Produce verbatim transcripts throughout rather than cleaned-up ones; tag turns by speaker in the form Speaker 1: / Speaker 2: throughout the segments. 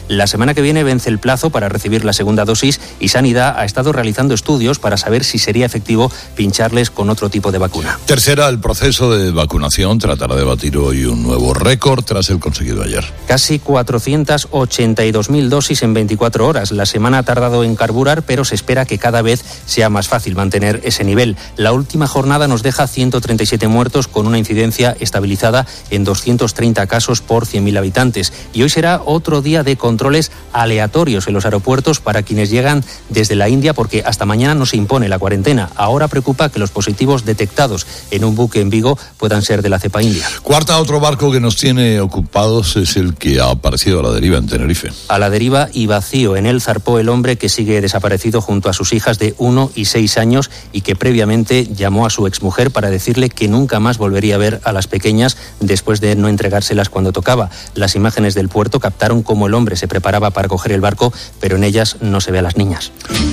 Speaker 1: La semana que viene vence el plazo para recibir la segunda dosis y Sanidad ha estado realizando estudios para saber si sería efectivo pincharles con otro tipo de vacuna.
Speaker 2: Tercera, el proceso de vacunación tratará de batir hoy un nuevo récord tras el conseguido ayer.
Speaker 1: Casi cuatrocientas ochenta y dos mil dosis en veinticuatro horas. La semana ha tardado en carburar, pero se espera que cada vez sea más fácil mantener ese nivel. La última jornada nos deja ciento treinta y siete muertos con una incidencia estabilizada en doscientos treinta casos por cien mil habitantes. Y hoy será otro día de controles aleatorios en los aeropuertos para quienes llegan desde la India, porque hasta mañana no se impone la cuarentena. Ahora preocupa que los positivos detectados en un buque en Vigo puedan ser de la cepa india.
Speaker 2: Cuarta, otro barco que nos tiene ocupados es el que ha aparecido a la deriva en Tenerife.
Speaker 1: A la deriva y vacío. En él zarpó el hombre que sigue desaparecido junto a sus hijas de uno y seis años y que previamente llamó a su exmujer para decirle que nunca más volvería a ver a las pequeñas después de no entregárselas cuando tocaba. Las imágenes del puerto captaron cómo el hombre se preparaba para coger el barco, pero en ellas no se ve a las niñas.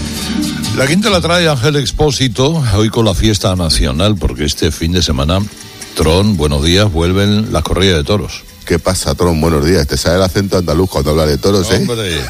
Speaker 2: La quinta la trae Ángel Expósito, hoy con la fiesta nacional, porque este fin de semana, Tron, buenos días, vuelven las corridas de toros.
Speaker 3: ¿Qué pasa, Tron? Buenos días. Te sale el acento andaluz cuando habla de toros, ¿eh?
Speaker 2: Hombre.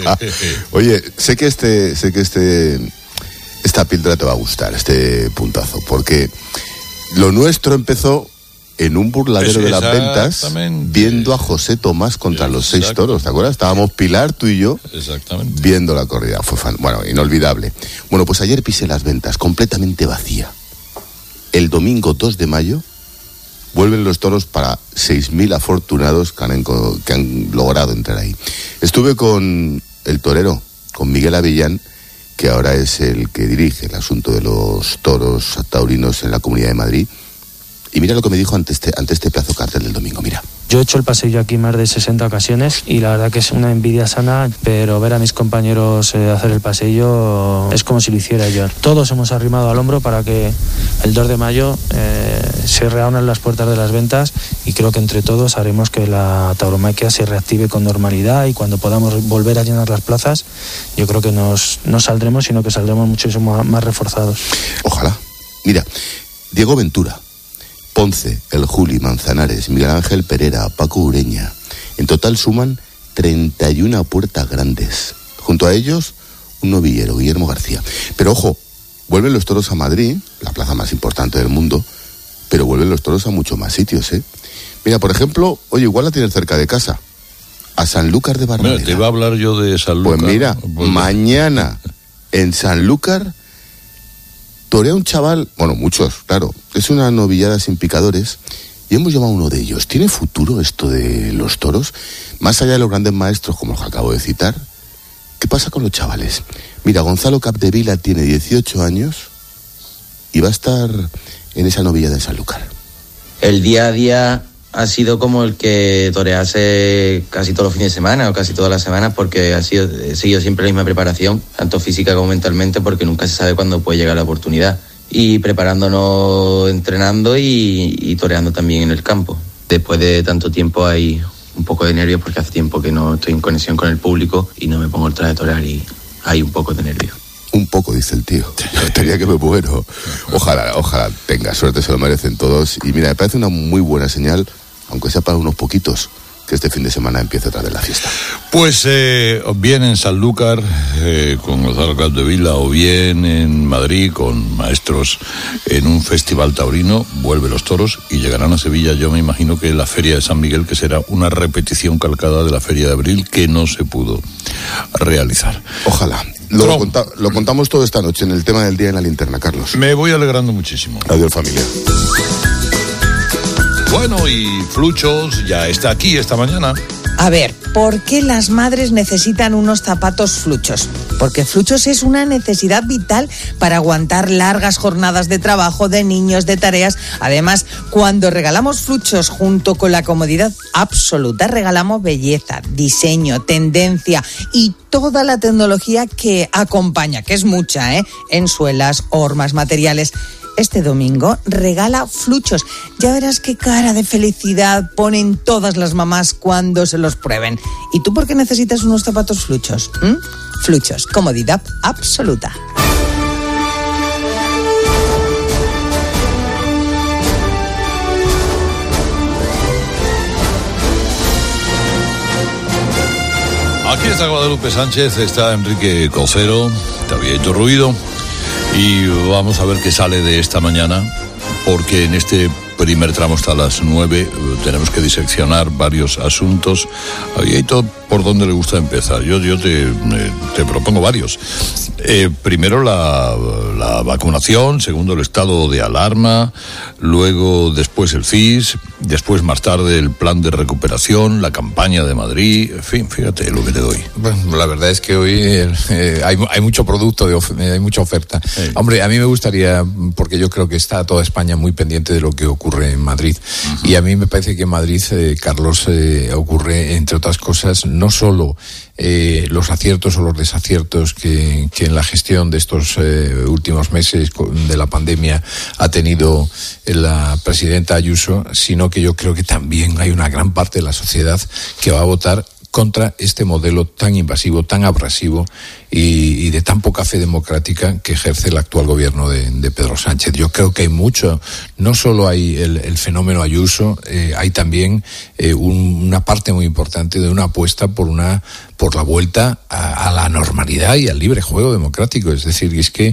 Speaker 3: Oye, sé que este, sé que este, esta píldora te va a gustar, este puntazo, porque lo nuestro empezó en un burladero de las ventas, viendo a José Tomás contra los seis toros, ¿te acuerdas? Estábamos Pilar, tú y yo,
Speaker 2: exactamente,
Speaker 3: viendo la corrida. Fue fan, bueno, inolvidable. Bueno, pues ayer pisé las ventas, completamente vacía. El domingo dos de mayo vuelven los toros para seis mil afortunados que han, que han logrado entrar ahí. Estuve con el torero, con Miguel Avellán, que ahora es el que dirige el asunto de los toros taurinos en la Comunidad de Madrid. Y mira lo que me dijo ante este, ante este plazo cartel del domingo, mira.
Speaker 4: Yo he hecho el pasillo aquí más de sesenta ocasiones y la verdad que es una envidia sana, pero ver a mis compañeros eh, hacer el pasillo es como si lo hiciera yo. Todos hemos arrimado al hombro para que el dos de mayo eh, se reúnan las puertas de las ventas y creo que entre todos haremos que la tauromaquia se reactive con normalidad y cuando podamos volver a llenar las plazas, yo creo que nos, no saldremos, sino que saldremos muchísimo más reforzados.
Speaker 3: Ojalá. Mira, Diego Ventura, Ponce, El Juli, Manzanares, Miguel Ángel Pereira, Paco Ureña. En total suman treinta y una puertas grandes. Junto a ellos, un novillero, Guillermo García. Pero ojo, vuelven los toros a Madrid, la plaza más importante del mundo, pero vuelven los toros a muchos más sitios, ¿eh? Mira, por ejemplo, oye, igual la tienes cerca de casa, a Sanlúcar de Barrameda.
Speaker 2: Bueno, te iba a hablar yo de Sanlúcar.
Speaker 3: Pues mira, pues mañana en Sanlúcar torea un chaval, bueno, muchos, claro, es una novillada sin picadores, y hemos llamado a uno de ellos. ¿Tiene futuro esto de los toros? Más allá de los grandes maestros, como los que acabo de citar, ¿qué pasa con los chavales? Mira, Gonzalo Capdevila tiene dieciocho años y va a estar en esa novillada de Sanlúcar.
Speaker 5: El día a día ha sido como el que torease casi todos los fines de semana o casi todas las semanas, porque ha sido, he seguido siempre la misma preparación, tanto física como mentalmente, porque nunca se sabe cuándo puede llegar la oportunidad. Y preparándonos, entrenando y, y toreando también en el campo. Después de tanto tiempo hay un poco de nervios porque hace tiempo que no estoy en conexión con el público y no me pongo el traje de torear y hay un poco de nervios.
Speaker 3: Un poco, dice el tío. Tenía que me muero. Ojalá, ojalá tenga suerte, se lo merecen todos. Y mira, me parece una muy buena señal, aunque sea para unos poquitos, que este fin de semana empiece otra vez la fiesta.
Speaker 2: Pues eh, bien en Sanlúcar eh, con Gonzalo Capdevila, o bien en Madrid con maestros en un festival taurino, vuelve los toros y llegarán a Sevilla. Yo me imagino que la Feria de San Miguel, que será una repetición calcada de la Feria de Abril, que no se pudo realizar.
Speaker 3: Ojalá. Lo, lo, conta, lo contamos todo esta noche en el tema del día en la linterna, Carlos.
Speaker 2: Me voy alegrando muchísimo.
Speaker 3: Adiós, familia.
Speaker 2: Bueno, y Fluchos ya está aquí esta mañana.
Speaker 6: A ver, ¿por qué las madres necesitan unos zapatos Fluchos? Porque Fluchos es una necesidad vital para aguantar largas jornadas de trabajo, de niños, de tareas. Además, cuando regalamos Fluchos junto con la comodidad absoluta, regalamos belleza, diseño, tendencia y toda la tecnología que acompaña, que es mucha, ¿eh? En suelas, hormas, materiales. Este domingo regala Fluchos. Ya verás qué cara de felicidad ponen todas las mamás cuando se los prueben. ¿Y tú por qué necesitas unos zapatos Fluchos? ¿Mm? Fluchos, comodidad absoluta.
Speaker 2: Aquí está Guadalupe Sánchez, está Enrique Cocero, te había hecho ruido y vamos a ver qué sale de esta mañana, porque en este primer tramo hasta las nueve tenemos que diseccionar varios asuntos. Ahí todo por dónde le gusta empezar. Yo, yo te, te propongo varios. Eh, primero la, la vacunación, segundo el estado de alarma, luego después el C I S, después más tarde el plan de recuperación, la campaña de Madrid, en fin, fíjate lo que te doy.
Speaker 7: Bueno, la verdad es que hoy eh, hay, hay mucho producto, de of- hay mucha oferta. Sí. Hombre, a mí me gustaría, porque yo creo que está toda España muy pendiente de lo que ocurre en Madrid. Uh-huh. Y a mí me parece que en Madrid, eh, Carlos, eh, ocurre, entre otras cosas, no solo eh, los aciertos o los desaciertos que, que en la gestión de estos eh, últimos meses de la pandemia ha tenido la presidenta Ayuso, sino que yo creo que también hay una gran parte de la sociedad que va a votar contra este modelo tan invasivo, tan abrasivo y, y de tan poca fe democrática que ejerce el actual gobierno de, de Pedro Sánchez. Yo creo que hay mucho, no solo hay el, el fenómeno Ayuso, eh, hay también eh, un, una parte muy importante de una apuesta por una por la vuelta a, a la normalidad y al libre juego democrático. Es decir, es que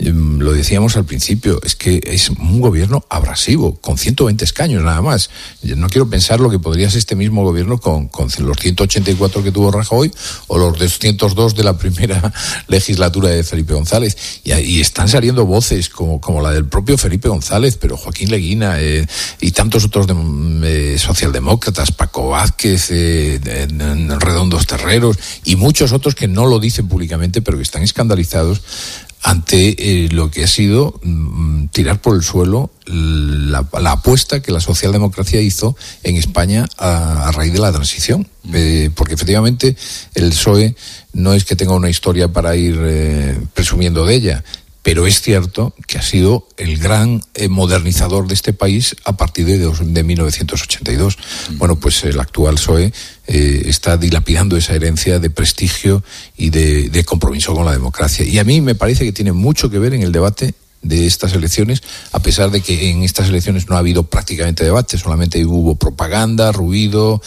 Speaker 7: lo decíamos al principio, es que es un gobierno abrasivo, con ciento veinte escaños nada más. Yo no quiero pensar lo que podría ser este mismo gobierno con, con los ciento ochenta y cuatro que tuvo Rajoy o los doscientos dos de la primera legislatura de Felipe González. Y, y están saliendo voces como, como la del propio Felipe González, pero Joaquín Leguina eh, y tantos otros de, eh, socialdemócratas, Paco Vázquez, eh, de, de Redondos Terreros y muchos otros que no lo dicen públicamente, pero que están escandalizados ante eh, lo que ha sido mm, tirar por el suelo la, la apuesta que la socialdemocracia hizo en España a, a raíz de la transición. Eh, porque efectivamente el P S O E no es que tenga una historia para ir eh, presumiendo de ella, pero es cierto que ha sido el gran eh, modernizador de este país a partir de, de mil novecientos ochenta y dos. Mm. Bueno, pues el actual P S O E eh, está dilapidando esa herencia de prestigio y de, de compromiso con la democracia. Y a mí me parece que tiene mucho que ver en el debate de estas elecciones, a pesar de que en estas elecciones no ha habido prácticamente debate, solamente hubo propaganda, ruido,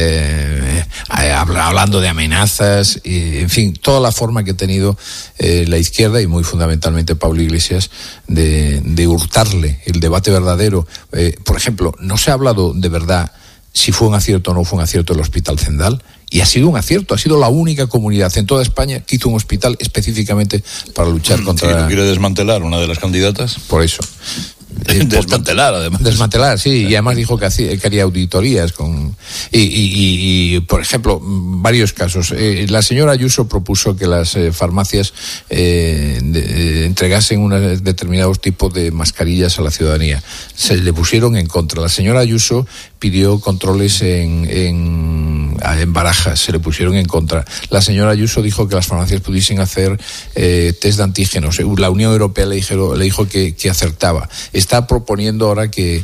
Speaker 7: eh, hablando de amenazas, y, en fin, toda la forma que ha tenido eh, la izquierda y muy fundamentalmente Pablo Iglesias de, de hurtarle el debate verdadero. Eh, por ejemplo, no se ha hablado de verdad si fue un acierto o no fue un acierto el Hospital Zendal. Y ha sido un acierto, ha sido la única comunidad en toda España que hizo un hospital específicamente para luchar contra...
Speaker 2: ¿Y lo quiere desmantelar una de las candidatas?
Speaker 7: Por eso.
Speaker 2: Eh, desmantelar, además.
Speaker 7: Desmantelar, sí, y además dijo que, hacía, que haría auditorías con... Y, y, y, y, por ejemplo, varios casos. Eh, la señora Ayuso propuso que las eh, farmacias eh, de, eh, entregasen unos determinados tipos de mascarillas a la ciudadanía. Se le pusieron en contra. La señora Ayuso pidió controles en, en, en Barajas, se le pusieron en contra. La señora Ayuso dijo que las farmacias pudiesen hacer eh, test de antígenos. La Unión Europea le dijo, le dijo que, que acertaba. Está proponiendo ahora que,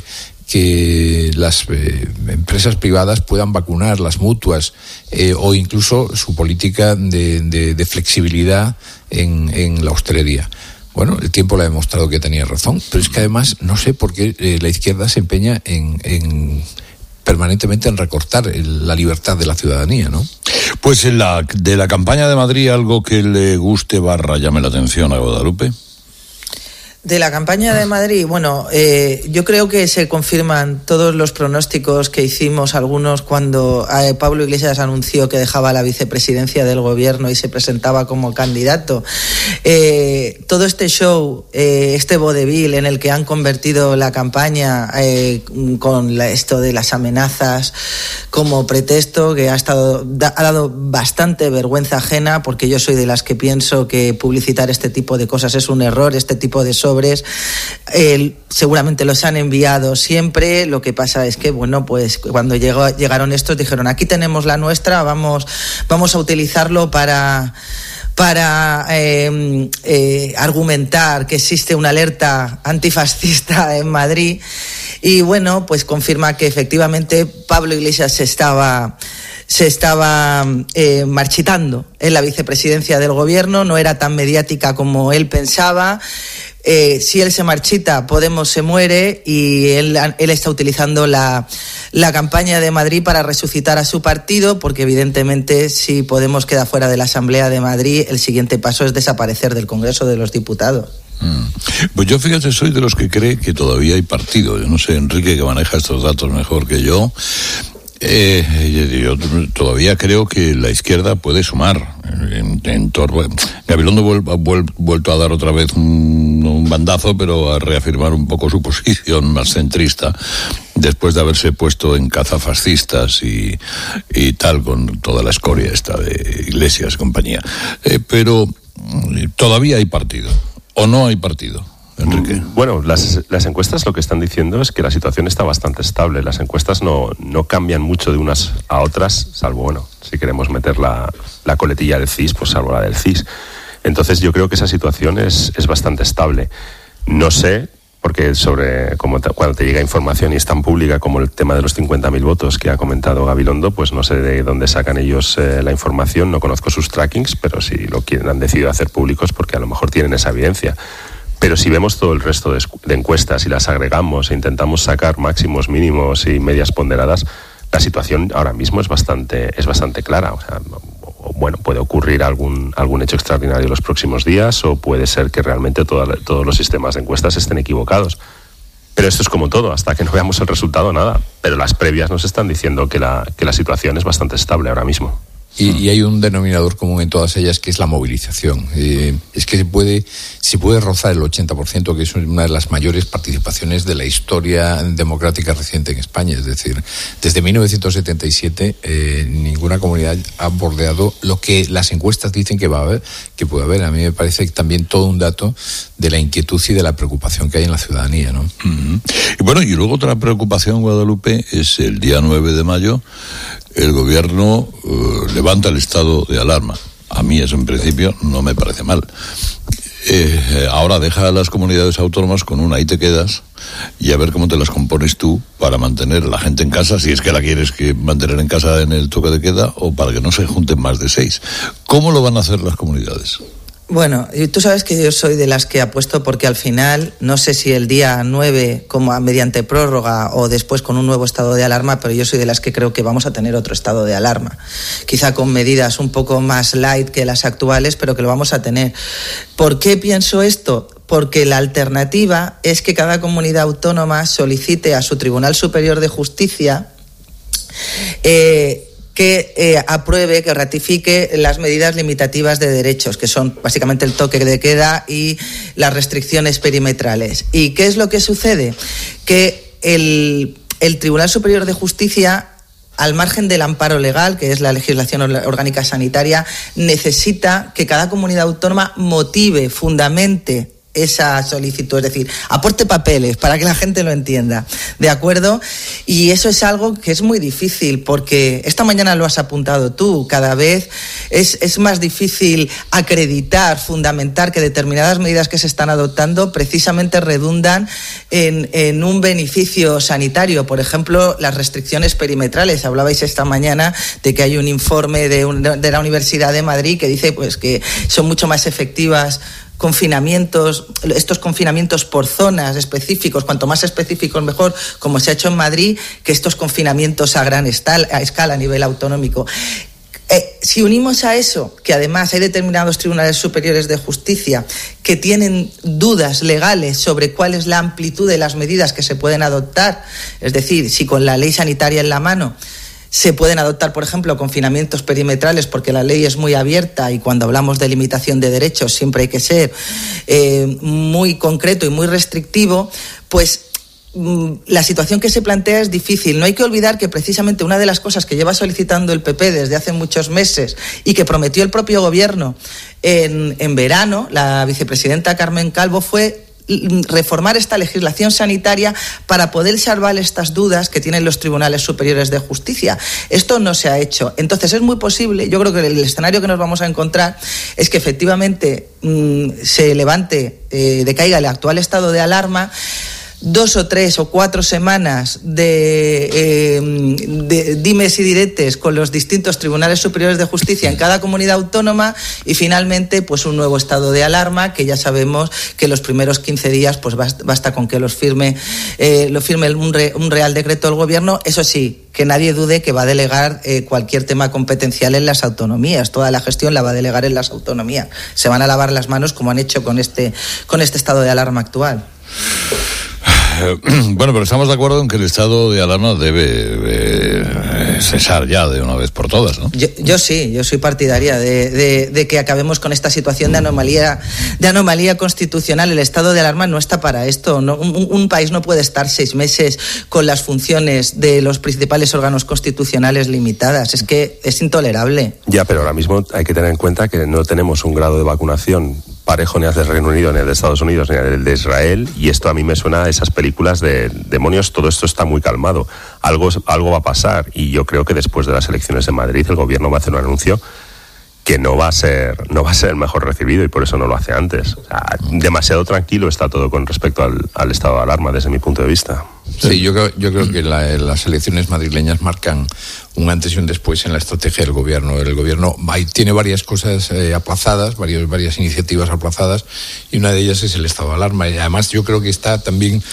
Speaker 7: que las eh, empresas privadas puedan vacunar, las mutuas, eh, o incluso su política de, de, de flexibilidad en, en la hostelería. Bueno, el tiempo le ha demostrado que tenía razón, pero es que además no sé por qué eh, la izquierda se empeña en, en permanentemente en recortar el, la libertad de la ciudadanía, ¿no?
Speaker 2: Pues en la, de la campaña de Madrid, algo que le guste barra llame la atención a Guadalupe.
Speaker 6: De la campaña de Madrid, bueno, eh, yo creo que se confirman todos los pronósticos que hicimos, algunos cuando eh, Pablo Iglesias anunció que dejaba la vicepresidencia del gobierno y se presentaba como candidato. Eh, todo este show, eh, este vodevil en el que han convertido la campaña eh, con la, esto de las amenazas como pretexto, que ha, estado, da, ha dado bastante vergüenza ajena, porque yo soy de las que pienso que publicitar este tipo de cosas es un error, este tipo de show. Sobres, eh, seguramente los han enviado siempre. Lo que pasa es que, bueno, pues cuando llegó, llegaron estos, dijeron: aquí tenemos la nuestra, vamos, vamos a utilizarlo para para eh, eh, argumentar que existe una alerta antifascista en Madrid. Y bueno, pues confirma que efectivamente Pablo Iglesias se estaba
Speaker 8: se estaba eh, marchitando en la vicepresidencia del gobierno, no era tan mediática como él pensaba. Eh, si él se marchita, Podemos se muere, y él, él está utilizando la, la campaña de Madrid para resucitar a su partido, porque evidentemente si Podemos queda fuera de la Asamblea de Madrid, el siguiente paso es desaparecer del Congreso de los Diputados.
Speaker 2: Mm. Pues yo, fíjate, soy de los que cree que todavía hay partido. Yo no sé, Enrique, que maneja estos datos mejor que yo. Eh, yo todavía creo que la izquierda puede sumar. En, en Torba, Gabilondo ha vuel, vuelto a dar otra vez un, un bandazo, pero a reafirmar un poco su posición más centrista, después de haberse puesto en cazafascistas y, y tal, con toda la escoria esta de Iglesias y compañía. Eh, pero todavía hay partido, o no hay partido. Enrique.
Speaker 9: Bueno, las, las encuestas lo que están diciendo es que la situación está bastante estable. Las encuestas no, no cambian mucho de unas a otras, salvo, bueno, si queremos meter la, la coletilla del C I S, pues salvo la del C I S. Entonces yo creo que esa situación es, es bastante estable. No sé, porque sobre como te, cuando te llega información y es tan pública como el tema de los cincuenta mil votos que ha comentado Gabilondo, pues no sé de dónde sacan ellos eh, la información, no conozco sus trackings, pero si lo quieren, han decidido hacer públicos porque a lo mejor tienen esa evidencia. Pero si vemos todo el resto de, de encuestas y las agregamos e intentamos sacar máximos, mínimos y medias ponderadas, la situación ahora mismo es bastante, es bastante clara. O sea, bueno, puede ocurrir algún, algún hecho extraordinario en los próximos días, o puede ser que realmente toda, todos los sistemas de encuestas estén equivocados. Pero esto es como todo, hasta que no veamos el resultado, nada. Pero las previas nos están diciendo que la, que la situación es bastante estable ahora mismo.
Speaker 7: Y, y hay un denominador común en todas ellas, que es la movilización. Eh, es que se puede, se puede rozar el ochenta por ciento, que es una de las mayores participaciones de la historia democrática reciente en España. Es decir, desde mil novecientos setenta y siete eh, ninguna comunidad ha bordeado lo que las encuestas dicen que va a haber, que puede haber. A mí me parece también todo un dato de la inquietud y de la preocupación que hay en la ciudadanía, ¿no?
Speaker 2: Uh-huh. Y bueno, y luego otra preocupación, Guadalupe, es el día nueve de mayo. El gobierno uh, levanta el estado de alarma. A mí eso en principio no me parece mal. Eh, ahora deja a las comunidades autónomas con una, ahí te quedas, y a ver cómo te las compones tú para mantener a la gente en casa, si es que la quieres que mantener en casa en el toque de queda, o para que no se junten más de seis. ¿Cómo lo van a hacer las comunidades?
Speaker 8: Bueno, tú sabes que yo soy de las que apuesto porque al final, no sé si el día nueve como mediante prórroga o después con un nuevo estado de alarma, pero yo soy de las que creo que vamos a tener otro estado de alarma. Quizá con medidas un poco más light que las actuales, pero que lo vamos a tener. ¿Por qué pienso esto? Porque la alternativa es que cada comunidad autónoma solicite a su Tribunal Superior de Justicia eh, que eh, apruebe, que ratifique las medidas limitativas de derechos, que son básicamente el toque de queda y las restricciones perimetrales. ¿Y qué es lo que sucede? Que el, el Tribunal Superior de Justicia, al margen del amparo legal, que es la legislación orgánica sanitaria, necesita que cada comunidad autónoma motive, fundamente esa solicitud, es decir, aporte papeles para que la gente lo entienda, ¿de acuerdo? Y eso es algo que es muy difícil, porque esta mañana lo has apuntado tú, cada vez es, es más difícil acreditar, fundamentar que determinadas medidas que se están adoptando precisamente redundan en, en un beneficio sanitario. Por ejemplo, las restricciones perimetrales. Hablabais esta mañana de que hay un informe de, un, de la Universidad de Madrid que dice pues que son mucho más efectivas confinamientos, estos confinamientos por zonas específicos, cuanto más específicos mejor, como se ha hecho en Madrid, que estos confinamientos a gran escala, a, escala, a nivel autonómico. Eh, si unimos a eso, que además hay determinados tribunales superiores de justicia que tienen dudas legales sobre cuál es la amplitud de las medidas que se pueden adoptar, es decir, si con la ley sanitaria en la mano se pueden adoptar, por ejemplo, confinamientos perimetrales, porque la ley es muy abierta y cuando hablamos de limitación de derechos siempre hay que ser eh, muy concreto y muy restrictivo, pues mm, la situación que se plantea es difícil. No hay que olvidar que precisamente una de las cosas que lleva solicitando el P P desde hace muchos meses y que prometió el propio gobierno en, en verano, la vicepresidenta Carmen Calvo, fue reformar esta legislación sanitaria para poder salvar estas dudas que tienen los tribunales superiores de justicia. Esto no se ha hecho. Entonces es muy posible, yo creo que el escenario que nos vamos a encontrar es que efectivamente mmm, se levante, eh, decaiga el actual estado de alarma, dos o tres o cuatro semanas de, eh, de dimes y diretes con los distintos tribunales superiores de justicia en cada comunidad autónoma y finalmente pues un nuevo estado de alarma que ya sabemos que los primeros quince días pues basta, basta con que los firme, eh, lo firme un, re, un real decreto del gobierno. Eso sí, que nadie dude que va a delegar eh, cualquier tema competencial en las autonomías. Toda la gestión la va a delegar en las autonomías. Se van a lavar las manos como han hecho con este, con este estado de alarma actual.
Speaker 2: Bueno, pero estamos de acuerdo en que el estado de alarma debe eh, cesar ya de una vez por todas, ¿no?
Speaker 8: Yo, yo sí, yo soy partidaria de, de, de que acabemos con esta situación de anomalía, de anomalía constitucional. El estado de alarma no está para esto. No, un, un país no puede estar seis meses con las funciones de los principales órganos constitucionales limitadas. Es que es intolerable.
Speaker 9: Ya, pero ahora mismo hay que tener en cuenta que no tenemos un grado de vacunación parejo ni al del Reino Unido, ni al de Estados Unidos, ni al de Israel, y esto a mí me suena a esas películas de demonios. Todo esto está muy calmado, algo, algo va a pasar, y yo creo que después de las elecciones de Madrid el gobierno va a hacer un anuncio que no va a ser no va a ser el mejor recibido, y por eso no lo hace antes. O sea, demasiado tranquilo está todo con respecto al, al estado de alarma desde mi punto de vista.
Speaker 7: Sí, yo creo, yo creo que la, las elecciones madrileñas marcan un antes y un después en la estrategia del gobierno. El gobierno va, tiene varias cosas eh, aplazadas, varias, varias iniciativas aplazadas, y una de ellas es el estado de alarma. Y además yo creo que está también,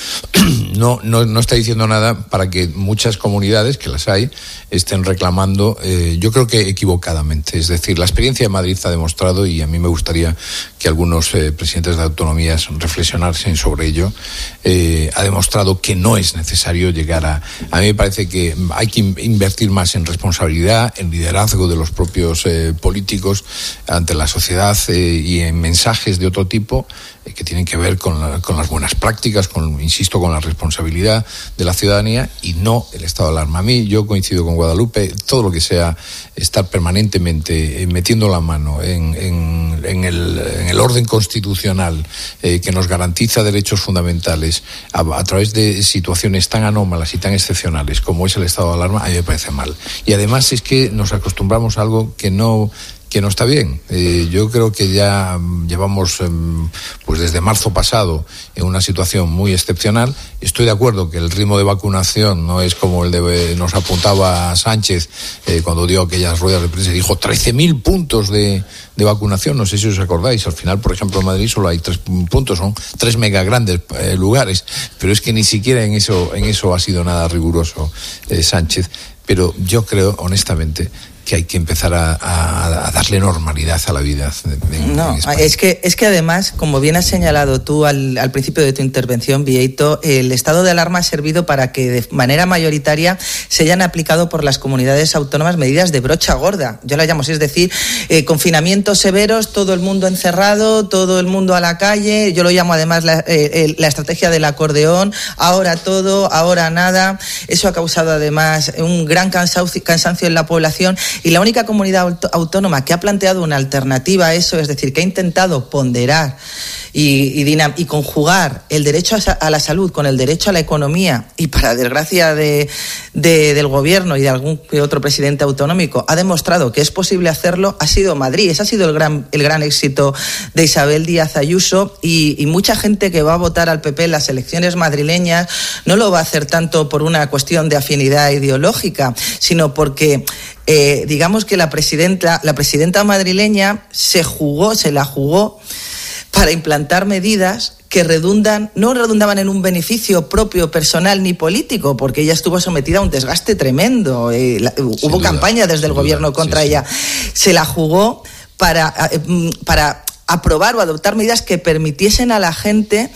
Speaker 7: no, no, no está diciendo nada para que muchas comunidades, que las hay, estén reclamando, eh, yo creo que equivocadamente. Es decir, la experiencia de Madrid ha demostrado, y a mí me gustaría que algunos eh, presidentes de autonomías reflexionasen sobre ello, eh, ha demostrado que no es necesario llegar a... A mí me parece que hay que invertir más en responsabilidad, en liderazgo de los propios eh, políticos ante la sociedad eh, y en mensajes de otro tipo eh, que tienen que ver con, la, con las buenas prácticas, con, insisto, con la responsabilidad de la ciudadanía y no el estado de alarma. A mí, yo coincido con Guadalupe, todo lo que sea estar permanentemente eh, metiendo la mano en, en, en, el, en el orden constitucional eh, que nos garantiza derechos fundamentales a, a través de situaciones tan anómalas y tan excepcionales como es el estado de alarma, a mí me parece mal. Y además es que nos acostumbramos a algo que no... que no está bien. Eh, yo creo que ya llevamos, eh, pues desde marzo pasado, en una situación muy excepcional. Estoy de acuerdo que el ritmo de vacunación no es como el de, nos apuntaba Sánchez eh, cuando dio aquellas ruedas de prensa, dijo trece mil puntos de, de vacunación, no sé si os acordáis. Al final, por ejemplo, en Madrid solo hay tres puntos, son tres mega grandes eh, lugares, pero es que ni siquiera en eso, en eso ha sido nada riguroso eh, Sánchez. Pero yo creo, honestamente, que hay que empezar a, a, a darle normalidad a la vida. En,
Speaker 8: no,
Speaker 7: en
Speaker 8: es que es que además, como bien has señalado tú al, al principio de tu intervención, Vieito, el estado de alarma ha servido para que de manera mayoritaria se hayan aplicado por las comunidades autónomas medidas de brocha gorda. Yo la llamo así, es decir, eh, confinamientos severos, todo el mundo encerrado, todo el mundo a la calle. Yo lo llamo además la, eh, la estrategia del acordeón, ahora todo, ahora nada. Eso ha causado además un gran cansancio, cansancio en la población. Y la única comunidad autónoma que ha planteado una alternativa a eso, es decir, que ha intentado ponderar y, y, dinam- y conjugar el derecho a, a la salud con el derecho a la economía, y para desgracia de, de, del gobierno y de algún otro presidente autonómico, ha demostrado que es posible hacerlo, ha sido Madrid. Ese ha sido el gran, el gran éxito de Isabel Díaz Ayuso, y, y mucha gente que va a votar al P P en las elecciones madrileñas no lo va a hacer tanto por una cuestión de afinidad ideológica, sino porque Eh, digamos que la presidenta, la presidenta madrileña se jugó, se la jugó para implantar medidas que redundan, no redundaban en un beneficio propio, personal ni político, porque ella estuvo sometida a un desgaste tremendo. Eh, la, hubo duda, campaña desde el duda, gobierno contra sí, ella. Sí. Se la jugó para, eh, para aprobar o adoptar medidas que permitiesen a la gente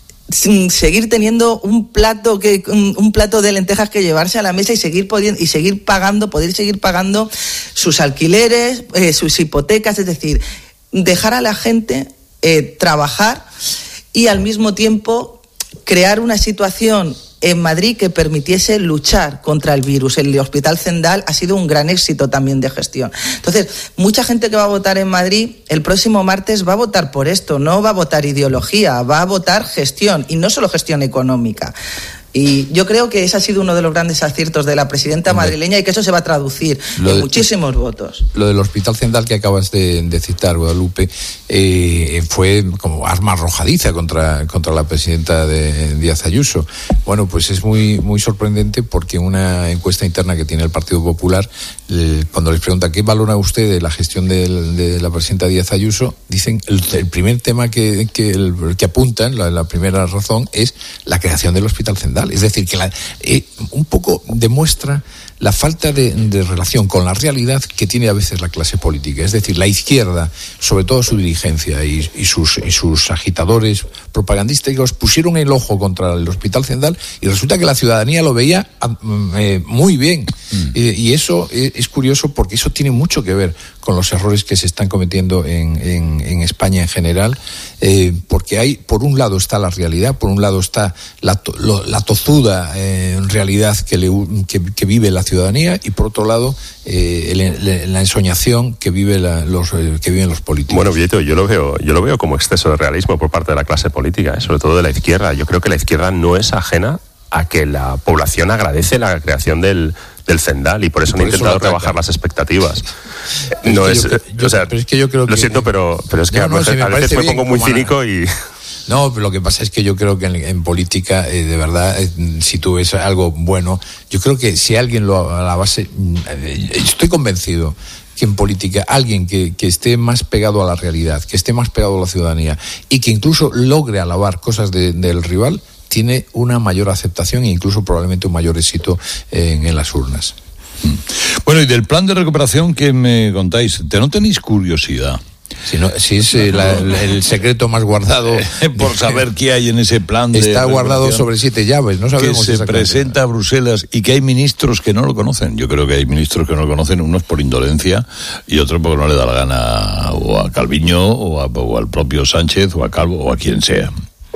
Speaker 8: sin seguir teniendo un plato que un, un plato de lentejas que llevarse a la mesa y seguir pudiendo y seguir pagando, poder seguir pagando sus alquileres, eh, sus hipotecas, es decir, dejar a la gente eh, trabajar y al mismo tiempo crear una situación en Madrid que permitiese luchar contra el virus. El Hospital Zendal ha sido un gran éxito también de gestión. Entonces, mucha gente que va a votar en Madrid el próximo martes va a votar por esto, no va a votar ideología, va a votar gestión, y no solo gestión económica. Y yo creo que ese ha sido uno de los grandes aciertos de la presidenta madrileña y que eso se va a traducir
Speaker 7: lo
Speaker 8: en
Speaker 7: de,
Speaker 8: muchísimos votos.
Speaker 7: Lo del Hospital Central que acabas de, de citar, Guadalupe, eh, fue como arma arrojadiza contra, contra la presidenta de Díaz Ayuso. Bueno, pues es muy, muy sorprendente porque una encuesta interna que tiene el Partido Popular, eh, cuando les pregunta qué valora usted de la gestión de, de la presidenta Díaz Ayuso, dicen el, el primer tema que, que, el, que apuntan, la, la primera razón, es la creación del Hospital Central. Es decir, que la, eh, un poco demuestra la falta de, de relación con la realidad que tiene a veces la clase política. Es decir, la izquierda, sobre todo su dirigencia y, y, sus, y sus agitadores propagandísticos, pusieron el ojo contra el Hospital Central y resulta que la ciudadanía lo veía eh, muy bien. Mm. Eh, y eso es, es curioso porque eso tiene mucho que ver con los errores que se están cometiendo en, en, en España en general, eh, porque hay, por un lado está la realidad, por un lado está la, to, lo, la tozuda eh, realidad que, le, que, que vive la ciudadanía y por otro lado eh, el, la ensoñación que vive la, los eh, que viven los políticos.
Speaker 9: Bueno, Vieto, yo lo veo yo lo veo como exceso de realismo por parte de la clase política, eh, sobre todo de la izquierda. Yo creo que la izquierda no es ajena a que la población agradece la creación del, del Cendal y por eso y por han intentado rebajar las expectativas. No es, es yo, o sea,
Speaker 7: pero es que yo creo que,
Speaker 9: lo siento, pero, pero es que no, a, no, si a veces me pongo muy cínico y...
Speaker 7: No, pero lo que pasa es que yo creo que en, en política, eh, de verdad, eh, si tú ves algo bueno, yo creo que si alguien lo a la base, eh, estoy convencido que en política alguien que, que esté más pegado a la realidad, que esté más pegado a la ciudadanía y que incluso logre alabar cosas de, del rival, tiene una mayor aceptación e incluso probablemente un mayor éxito en, en las urnas.
Speaker 2: Bueno, y del plan de recuperación que me contáis, ¿te no tenéis curiosidad?
Speaker 7: Si, no, si es eh, la, el, el secreto más guardado
Speaker 2: por saber qué hay en ese plan de
Speaker 7: está guardado sobre siete llaves, no sabemos
Speaker 2: que se presenta a Bruselas y que hay ministros que no lo conocen. Yo creo que hay ministros que no lo conocen, unos por indolencia y otros porque no le da la gana o a Calviño o, a, o al propio Sánchez o a Calvo o a quien sea.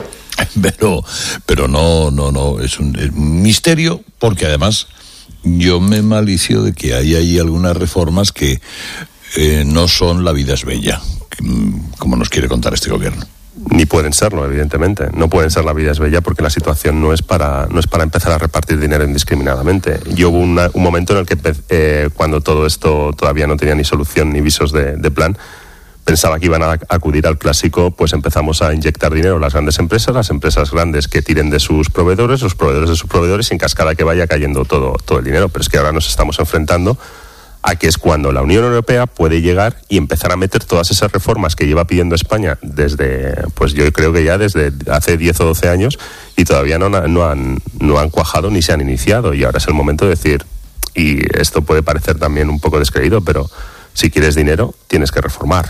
Speaker 2: Pero, pero no, no, no, es un, es un misterio porque además yo me malicio de que hay ahí algunas reformas que eh, no son la vida es bella, como nos quiere contar este gobierno.
Speaker 9: Ni pueden serlo, evidentemente. No pueden ser la vida es bella porque la situación no es para no es para empezar a repartir dinero indiscriminadamente. Y hubo una, un momento en el que eh, cuando todo esto todavía no tenía ni solución ni visos de, de plan, pensaba que iban a acudir al clásico, pues empezamos a inyectar dinero las grandes empresas, las empresas grandes que tiren de sus proveedores, los proveedores de sus proveedores y en cascada que vaya cayendo todo, todo el dinero. Pero es que ahora nos estamos enfrentando a que es cuando la Unión Europea puede llegar y empezar a meter todas esas reformas que lleva pidiendo España desde, pues yo creo que ya desde hace diez o doce años y todavía no, no, han, no han cuajado ni se han iniciado y ahora es el momento de decir, y esto puede parecer también un poco descreído, pero si quieres dinero tienes que reformar.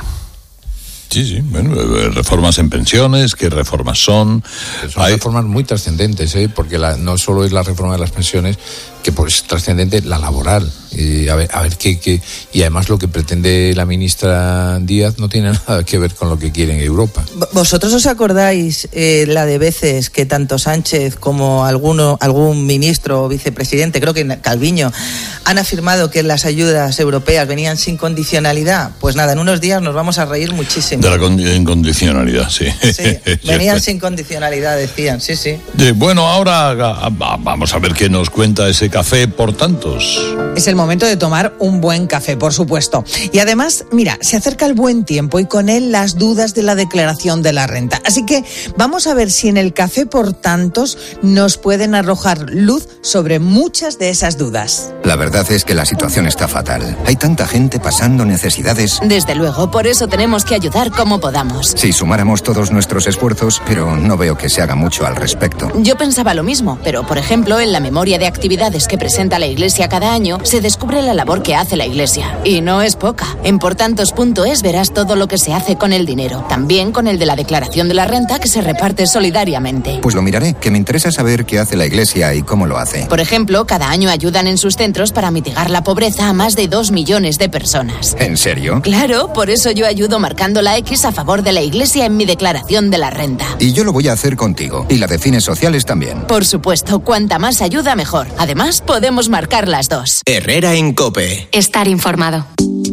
Speaker 2: Sí, sí, bueno, reformas en pensiones, ¿qué reformas son?
Speaker 7: Son Hay... reformas muy trascendentes, ¿eh? Porque la, no solo es la reforma de las pensiones, que pues es trascendente, la laboral. Y a ver, a ver qué, qué, y además lo que pretende la ministra Díaz no tiene nada que ver con lo que quiere en Europa.
Speaker 8: ¿Vosotros os acordáis eh, la de veces que tanto Sánchez como alguno, algún ministro o vicepresidente, creo que Calviño, han afirmado que las ayudas europeas venían sin condicionalidad? Pues nada, en unos días nos vamos a reír muchísimo.
Speaker 2: De la con- incondicionalidad, sí.
Speaker 8: Sí, venían sin condicionalidad, decían, sí, sí.
Speaker 2: De, bueno, ahora a, a, vamos a ver qué nos cuenta ese café por tantos.
Speaker 6: Es el momento de tomar un buen café, por supuesto. Y además, mira, se acerca el buen tiempo y con él las dudas de la declaración de la renta. Así que vamos a ver si en el café por tantos nos pueden arrojar luz sobre muchas de esas dudas.
Speaker 10: La verdad es que la situación está fatal. Hay tanta gente pasando necesidades.
Speaker 11: Desde luego, por eso tenemos que ayudar como podamos.
Speaker 10: Si sumáramos todos nuestros esfuerzos, pero no veo que se haga mucho al respecto.
Speaker 11: Yo pensaba lo mismo, pero por ejemplo, en la memoria de actividades que presenta la Iglesia cada año, se descubre la labor que hace la Iglesia. Y no es poca. En portantos punto es verás todo lo que se hace con el dinero. También con el de la declaración de la renta que se reparte solidariamente.
Speaker 10: Pues lo miraré, que me interesa saber qué hace la Iglesia y cómo lo hace.
Speaker 11: Por ejemplo, cada año ayudan en sus centros para mitigar la pobreza a más de dos millones de personas.
Speaker 10: ¿En serio?
Speaker 11: Claro, por eso yo ayudo marcando la X a favor de la Iglesia en mi declaración de la renta.
Speaker 10: Y yo lo voy a hacer contigo. Y la de fines sociales también.
Speaker 11: Por supuesto, cuanta más ayuda mejor. Además, podemos marcar las dos.
Speaker 12: Herrera en COPE.
Speaker 11: Estar informado.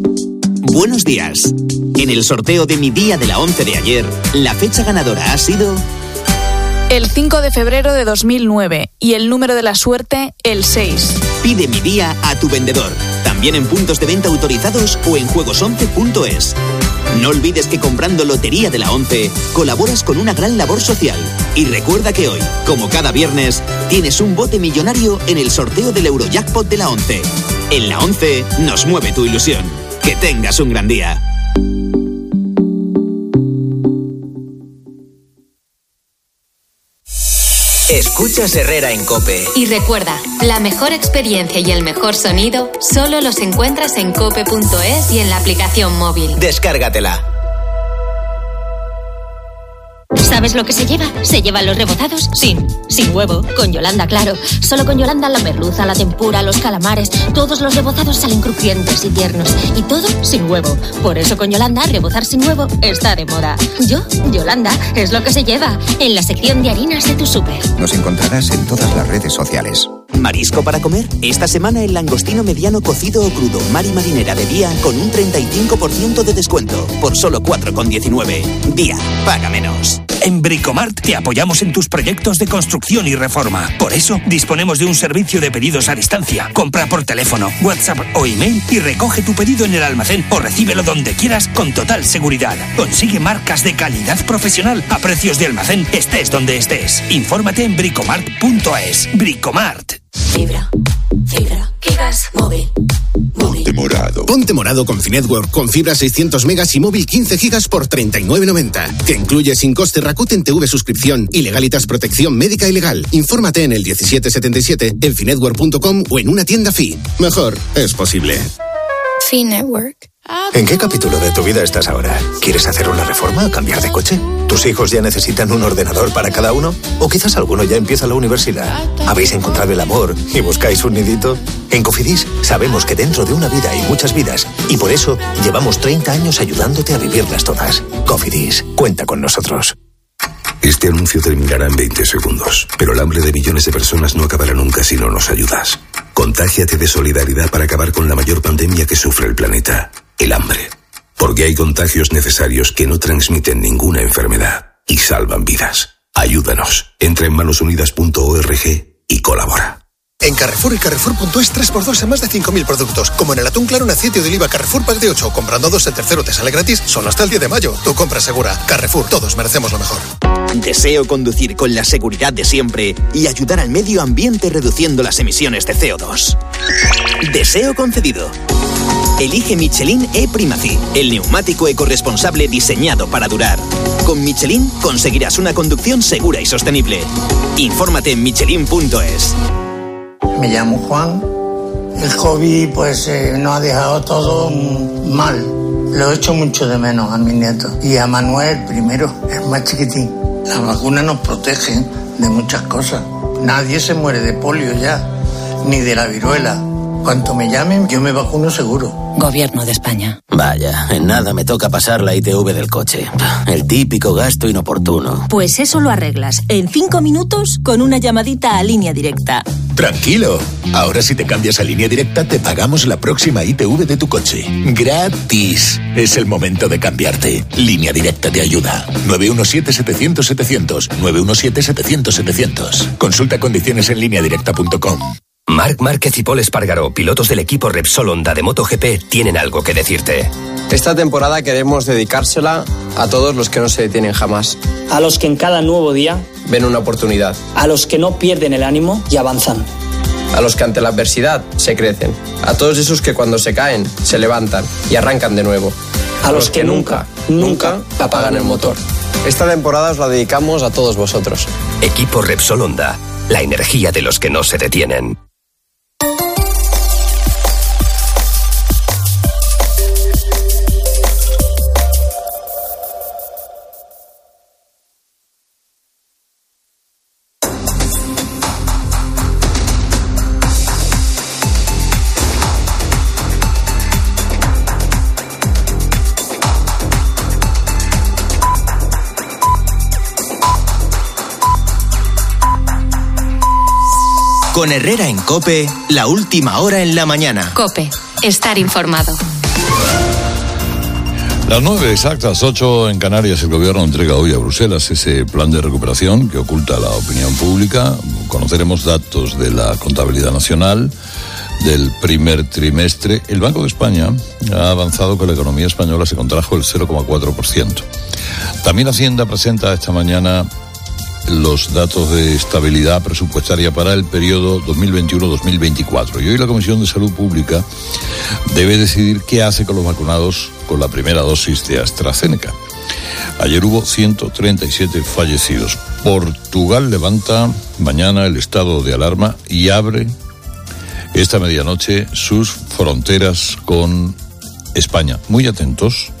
Speaker 12: Buenos días. En el sorteo de mi día de la once de ayer, la fecha ganadora ha sido
Speaker 13: El cinco de febrero de dos mil nueve y el número de la suerte, el seis.
Speaker 12: Pide mi día a tu vendedor, también en puntos de venta autorizados o en juegos once punto es. No olvides que comprando Lotería de la once colaboras con una gran labor social. Y recuerda que hoy, como cada viernes, tienes un bote millonario en el sorteo del Eurojackpot de la once. En la once nos mueve tu ilusión. Que tengas un gran día.
Speaker 14: Escuchas Herrera en COPE.
Speaker 15: Y recuerda, la mejor experiencia y el mejor sonido solo los encuentras en cope punto es y en la aplicación móvil.
Speaker 14: Descárgatela.
Speaker 16: ¿Sabes lo que se lleva? Se llevan los rebozados sin, sin huevo. Con Yolanda, claro. Solo con Yolanda la merluza, la tempura, los calamares, todos los rebozados salen crujientes y tiernos. Y todo sin huevo. Por eso con Yolanda, rebozar sin huevo está de moda. Yo, Yolanda, es lo que se lleva en la sección de harinas de tu súper.
Speaker 10: Nos encontrarás en todas las redes sociales.
Speaker 12: ¿Marisco para comer? Esta semana el langostino mediano cocido o crudo Mar y Marinera de Día con un treinta y cinco por ciento de descuento por solo cuatro con diecinueve. Día, paga menos.
Speaker 17: En Bricomart te apoyamos en tus proyectos de construcción y reforma. Por eso disponemos de un servicio de pedidos a distancia. Compra por teléfono, WhatsApp o email y recoge tu pedido en el almacén o recíbelo donde quieras con total seguridad. Consigue marcas de calidad profesional a precios de almacén, estés donde estés. Infórmate en bricomart punto es. Bricomart.
Speaker 18: Fibra, fibra, gigas, móvil.
Speaker 19: Ponte morado. Ponte morado con Finetwork, con fibra seiscientos megas y móvil quince gigas por treinta y nueve noventa. Que incluye sin coste Rakuten T V suscripción y Legalitas protección médica y legal. Infórmate en el diecisiete setenta y siete, en finetwork punto com o en una tienda Fi. Mejor es posible.
Speaker 18: Finetwork.
Speaker 20: ¿En qué capítulo de tu vida estás ahora? ¿Quieres hacer una reforma o cambiar de coche? ¿Tus hijos ya necesitan un ordenador para cada uno? ¿O quizás alguno ya empieza la universidad? ¿Habéis encontrado el amor y buscáis un nidito? En Cofidis sabemos que dentro de una vida hay muchas vidas y por eso llevamos treinta años ayudándote a vivirlas todas. Cofidis, cuenta con nosotros.
Speaker 21: Este anuncio terminará en veinte segundos, pero el hambre de millones de personas no acabará nunca si no nos ayudas. Contágiate de solidaridad para acabar con la mayor pandemia que sufre el planeta, el hambre. Porque hay contagios necesarios que no transmiten ninguna enfermedad y salvan vidas. Ayúdanos. Entra en manos unidas punto org y colabora.
Speaker 22: En Carrefour y Carrefour punto es tres por dos en más de cinco mil productos. Como en el atún claro en aceite de oliva Carrefour Pack de ocho. Comprando dos, el tercero te sale gratis. Solo hasta el diez de mayo. Tu compra segura. Carrefour. Todos merecemos lo mejor.
Speaker 12: Deseo conducir con la seguridad de siempre y ayudar al medio ambiente reduciendo las emisiones de C O dos. Deseo concedido. Elige Michelin E-Primacy, el neumático ecorresponsable diseñado para durar. Con Michelin conseguirás una conducción segura y sostenible. Infórmate en michelin punto es.
Speaker 23: Me llamo Juan. El hobby pues eh, nos ha dejado todo mal. Lo echo mucho de menos a mi nieto. Y a Manuel primero, el más chiquitín. Las vacunas nos protegen de muchas cosas. Nadie se muere de polio ya, ni de la viruela. Cuanto me llamen, yo me vacuno seguro.
Speaker 24: Gobierno de España.
Speaker 25: Vaya, en nada me toca pasar la I T V del coche. El típico gasto inoportuno.
Speaker 24: Pues eso lo arreglas en cinco minutos con una llamadita a Línea Directa.
Speaker 26: Tranquilo. Ahora si te cambias a Línea Directa te pagamos la próxima I T V de tu coche. Gratis. Es el momento de cambiarte. Línea Directa te ayuda. nueve uno siete, setecientos, setecientos. nueve uno siete, setecientos, setecientos. Consulta condiciones en línea directa punto com.
Speaker 27: Marc Márquez y Pol Espargaró, pilotos del equipo Repsol Honda de MotoGP, tienen algo que decirte.
Speaker 28: Esta temporada queremos dedicársela a todos los que no se detienen jamás.
Speaker 29: A los que en cada nuevo día
Speaker 28: ven una oportunidad.
Speaker 29: A los que no pierden el ánimo y avanzan.
Speaker 28: A los que ante la adversidad se crecen. A todos esos que cuando se caen, se levantan y arrancan de nuevo.
Speaker 29: A, a los, los que, que nunca, nunca apagan el motor.
Speaker 28: Esta temporada os la dedicamos a todos vosotros.
Speaker 27: Equipo Repsol Honda, la energía de los que no se detienen.
Speaker 12: Con Herrera en COPE, la última hora en la mañana.
Speaker 15: COPE, estar informado.
Speaker 1: Las nueve exactas, ocho en Canarias. El gobierno entrega hoy a Bruselas ese plan de recuperación que oculta a la opinión pública. Conoceremos datos de la contabilidad nacional del primer trimestre. El Banco de España ha avanzado que la economía española se contrajo el cero coma cuatro por ciento. También Hacienda presenta esta mañana los datos de estabilidad presupuestaria para el periodo dos mil veintiuno dos mil veinticuatro. Y hoy la Comisión de Salud Pública debe decidir qué hace con los vacunados con la primera dosis de AstraZeneca. Ayer hubo ciento treinta y siete fallecidos. Portugal levanta mañana el estado de alarma y abre esta medianoche sus fronteras con España. Muy atentos.